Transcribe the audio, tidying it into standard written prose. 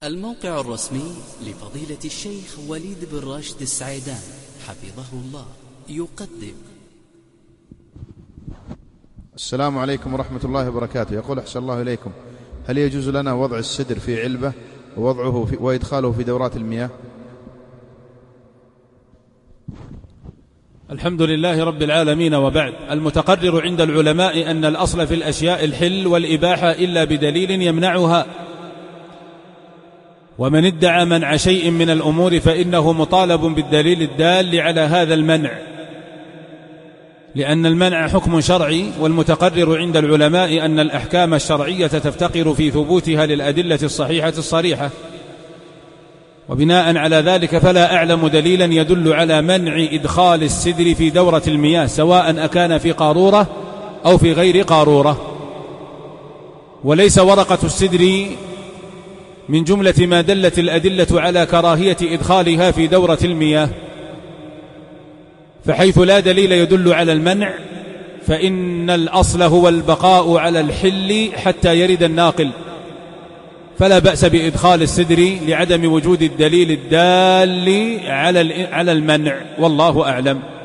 الموقع الرسمي لفضيلة الشيخ وليد بن راشد السعيدان حفظه الله يقدم. السلام عليكم ورحمة الله وبركاته. يقول أحسن الله إليكم، هل يجوز لنا وضع السدر في علبة وإدخاله في دورات المياه؟ الحمد لله رب العالمين، وبعد. المتقرر عند العلماء أن الأصل في الأشياء الحل والإباحة إلا بدليل يمنعها، ومن ادعى منع شيء من الأمور فإنه مطالب بالدليل الدال على هذا المنع، لأن المنع حكم شرعي، والمتقرر عند العلماء أن الأحكام الشرعية تفتقر في ثبوتها للأدلة الصحيحة الصريحة، وبناء على ذلك فلا أعلم دليلا يدل على منع إدخال السدر في دورة المياه، سواء أكان في قارورة أو في غير قارورة. وليس ورقة السدر من جملة ما دلت الأدلة على كراهية إدخالها في دورة المياه، فحيث لا دليل يدل على المنع فإن الأصل هو البقاء على الحل حتى يرد الناقل، فلا بأس بإدخال السدر لعدم وجود الدليل الدال على المنع، والله أعلم.